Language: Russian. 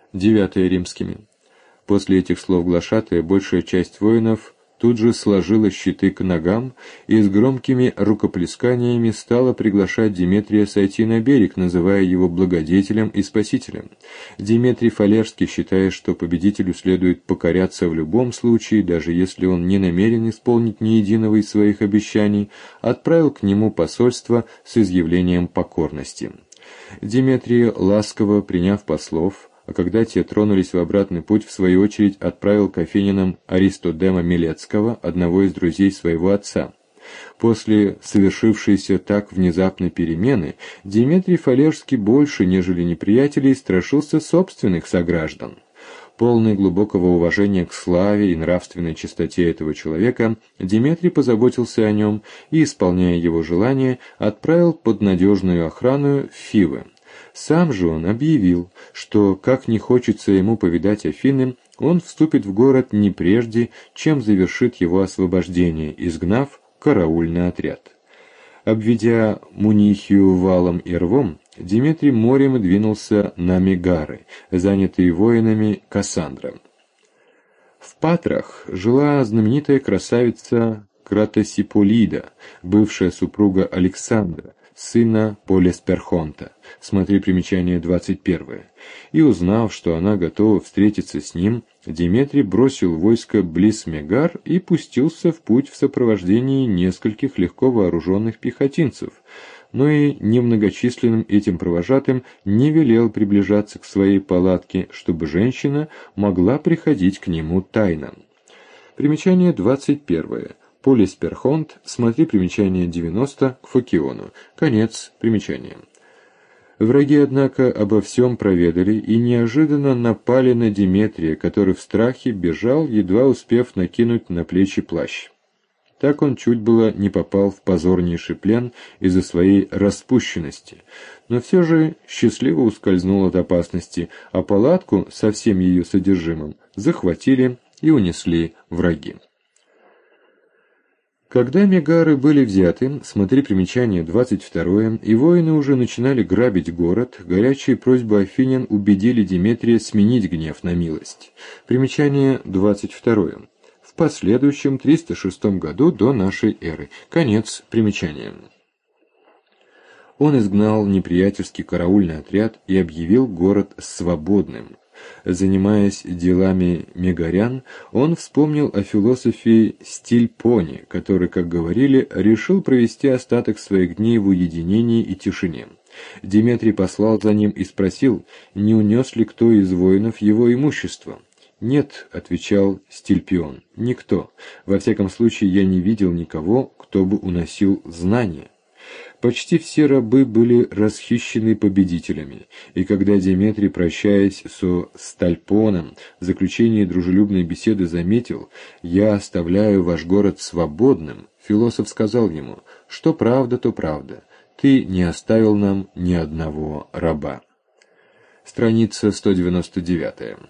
9 римскими. После этих слов глашатая большая часть воинов тут же сложила щиты к ногам и с громкими рукоплесканиями стала приглашать Деметрия сойти на берег, называя его благодетелем и спасителем. Деметрий Фалерский, считая, что победителю следует покоряться в любом случае, даже если он не намерен исполнить ни единого из своих обещаний, отправил к нему посольство с изъявлением покорности. Деметрий, ласково приняв послов, а когда те тронулись в обратный путь, в свою очередь отправил к афинянам Аристодема Милецкого, одного из друзей своего отца. После совершившейся так внезапной перемены Деметрий Фалерский больше, нежели неприятелей, страшился собственных сограждан. Полный глубокого уважения к славе и нравственной чистоте этого человека, Деметрий позаботился о нем и, исполняя его желание, отправил под надежную охрану Фивы. Сам же он объявил, что, как не хочется ему повидать Афины, он вступит в город не прежде, чем завершит его освобождение, изгнав караульный отряд. Обведя Мунихию валом и рвом, Деметрий морем двинулся на Мегары, занятые воинами Кассандра. В Патрах жила знаменитая красавица Кратосиполида, бывшая супруга Александра, сына Полисперхонта, смотри примечание 21, и узнав, что она готова встретиться с ним, Деметрий бросил войско близ Мегар и пустился в путь в сопровождении нескольких легко вооруженных пехотинцев, но и немногочисленным этим провожатым не велел приближаться к своей палатке, чтобы женщина могла приходить к нему тайно. Примечание 21. Полисперхонт, смотри примечание 90 к Фокиону. Конец примечания. Враги, однако, обо всем проведали и неожиданно напали на Деметрия, который в страхе бежал, едва успев накинуть на плечи плащ. Так он чуть было не попал в позорнейший плен из-за своей распущенности, но все же счастливо ускользнул от опасности, а палатку со всем ее содержимым захватили и унесли враги. Когда Мегары были взяты, смотри примечание 22, и воины уже начинали грабить город, горячие просьбы афинян убедили Деметрия сменить гнев на милость. Примечание 22. В последующем 306 году до нашей эры. Конец примечания. Он изгнал неприятельский караульный отряд и объявил город свободным. Занимаясь делами мегарян, он вспомнил о философе Стильпоне, который, как говорили, решил провести остаток своих дней в уединении и тишине. Деметрий послал за ним и спросил, не унес ли кто из воинов его имущество. «Нет», — отвечал Стильпион, — «никто. Во всяком случае, я не видел никого, кто бы уносил знания». Почти все рабы были расхищены победителями, и когда Деметрий, прощаясь со Стальпоном, в заключении дружелюбной беседы заметил «Я оставляю ваш город свободным», философ сказал ему «Что правда, то правда, ты не оставил нам ни одного раба». Страница 199.